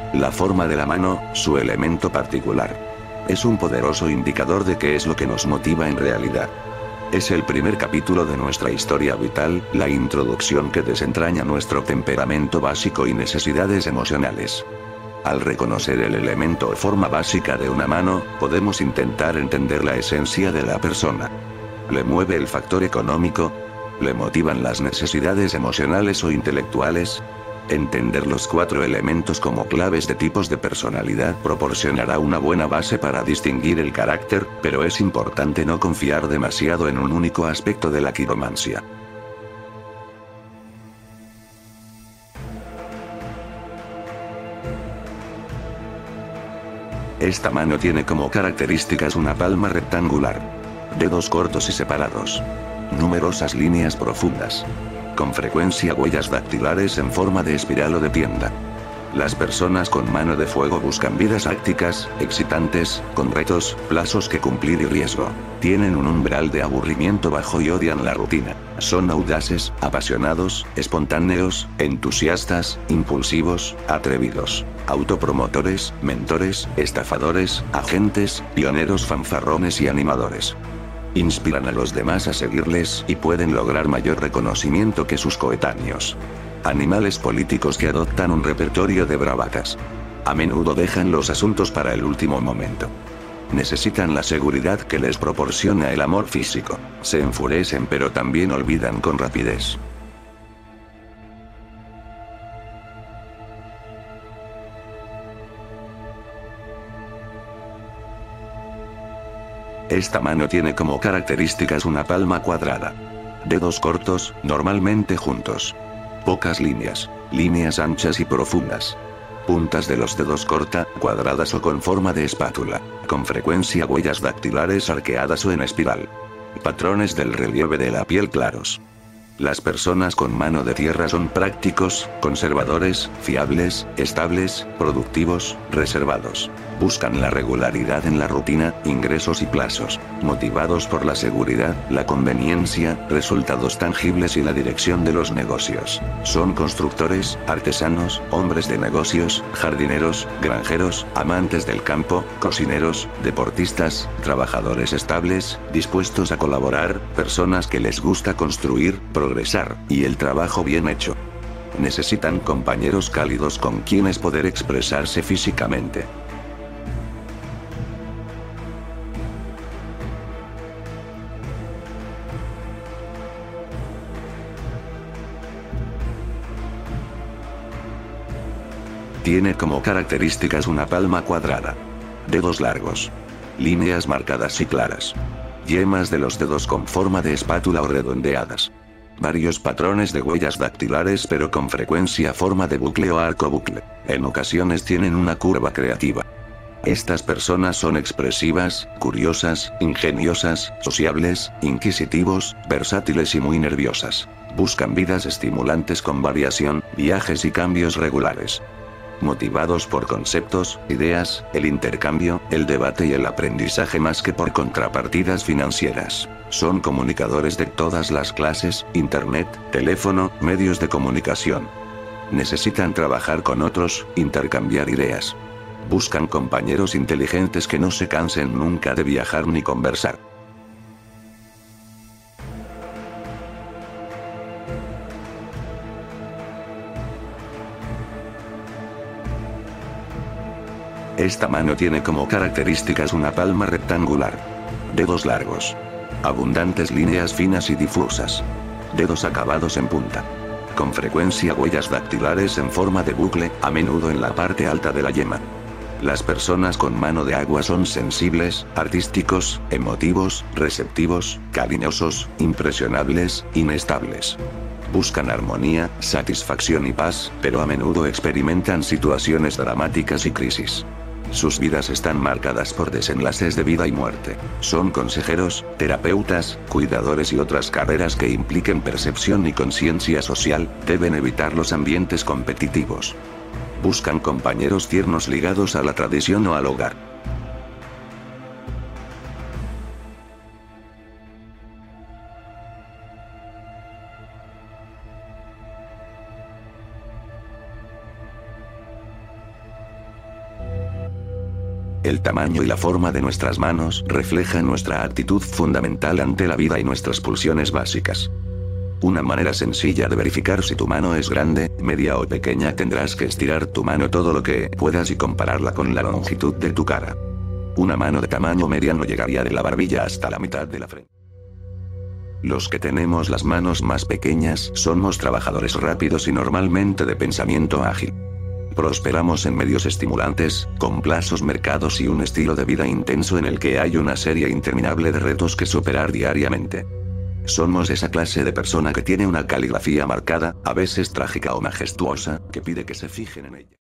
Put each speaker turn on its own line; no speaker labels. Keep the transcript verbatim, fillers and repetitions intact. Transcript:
La forma de la mano, su elemento particular. Es un poderoso indicador de qué es lo que nos motiva en realidad. Es el primer capítulo de nuestra historia vital, la introducción que desentraña nuestro temperamento básico y necesidades emocionales. Al reconocer el elemento o forma básica de una mano, podemos intentar entender la esencia de la persona. ¿Le mueve el factor económico? ¿Le motivan las necesidades emocionales o intelectuales? Entender los cuatro elementos como claves de tipos de personalidad proporcionará una buena base para distinguir el carácter, pero es importante no confiar demasiado en un único aspecto de la quiromancia. Esta mano tiene como características una palma rectangular, dedos cortos y separados, numerosas líneas profundas, con frecuencia huellas dactilares en forma de espiral o de tienda. Las personas con mano de fuego buscan vidas ácticas, excitantes, con retos, plazos que cumplir y riesgo. Tienen un umbral de aburrimiento bajo y odian la rutina. Son audaces, apasionados, espontáneos, entusiastas, impulsivos, atrevidos, autopromotores, mentores, estafadores, agentes, pioneros, fanfarrones y animadores. Inspiran a los demás a seguirles y pueden lograr mayor reconocimiento que sus coetáneos. Animales políticos que adoptan un repertorio de bravatas. A menudo dejan los asuntos para el último momento. Necesitan la seguridad que les proporciona el amor físico. Se enfurecen pero también olvidan con rapidez. Esta mano tiene como características una palma cuadrada. Dedos cortos, normalmente juntos. Pocas líneas. Líneas anchas y profundas. Puntas de los dedos corta, cuadradas o con forma de espátula. Con frecuencia huellas dactilares arqueadas o en espiral. Patrones del relieve de la piel claros. Las personas con mano de tierra son prácticos, conservadores, fiables, estables, productivos, reservados. Buscan la regularidad en la rutina, ingresos y plazos. Motivados por la seguridad, la conveniencia, resultados tangibles y la dirección de los negocios. Son constructores, artesanos, hombres de negocios, jardineros, granjeros, amantes del campo, cocineros, deportistas, trabajadores estables, dispuestos a colaborar, personas que les gusta construir, progresar, y el trabajo bien hecho. Necesitan compañeros cálidos con quienes poder expresarse físicamente. Tiene como características una palma cuadrada. Dedos largos. Líneas marcadas y claras. Yemas de los dedos con forma de espátula o redondeadas. Varios patrones de huellas dactilares pero con frecuencia forma de bucle o arcobucle. En ocasiones tienen una curva creativa. Estas personas son expresivas, curiosas, ingeniosas, sociables, inquisitivos, versátiles y muy nerviosas. Buscan vidas estimulantes con variación, viajes y cambios regulares. Motivados por conceptos, ideas, el intercambio, el debate y el aprendizaje más que por contrapartidas financieras. Son comunicadores de todas las clases, internet, teléfono, medios de comunicación. Necesitan trabajar con otros, intercambiar ideas. Buscan compañeros inteligentes que no se cansen nunca de viajar ni conversar. Esta mano tiene como características una palma rectangular. Dedos largos. Abundantes líneas finas y difusas. Dedos acabados en punta. Con frecuencia huellas dactilares en forma de bucle, a menudo en la parte alta de la yema. Las personas con mano de agua son sensibles, artísticos, emotivos, receptivos, cariñosos, impresionables, inestables. Buscan armonía, satisfacción y paz, pero a menudo experimentan situaciones dramáticas y crisis. Sus vidas están marcadas por desenlaces de vida y muerte. Son consejeros, terapeutas, cuidadores y otras carreras que impliquen percepción y conciencia social. Deben evitar los ambientes competitivos. Buscan compañeros tiernos ligados a la tradición o al hogar. El tamaño y la forma de nuestras manos reflejan nuestra actitud fundamental ante la vida y nuestras pulsiones básicas. Una manera sencilla de verificar si tu mano es grande, media o pequeña, tendrás que estirar tu mano todo lo que puedas y compararla con la longitud de tu cara. Una mano de tamaño mediano llegaría de la barbilla hasta la mitad de la frente. Los que tenemos las manos más pequeñas somos trabajadores rápidos y normalmente de pensamiento ágil. Prosperamos en medios estimulantes, con plazos marcados y un estilo de vida intenso en el que hay una serie interminable de retos que superar diariamente. Somos esa clase de persona que tiene una caligrafía marcada, a veces trágica o majestuosa, que pide que se fijen en ella.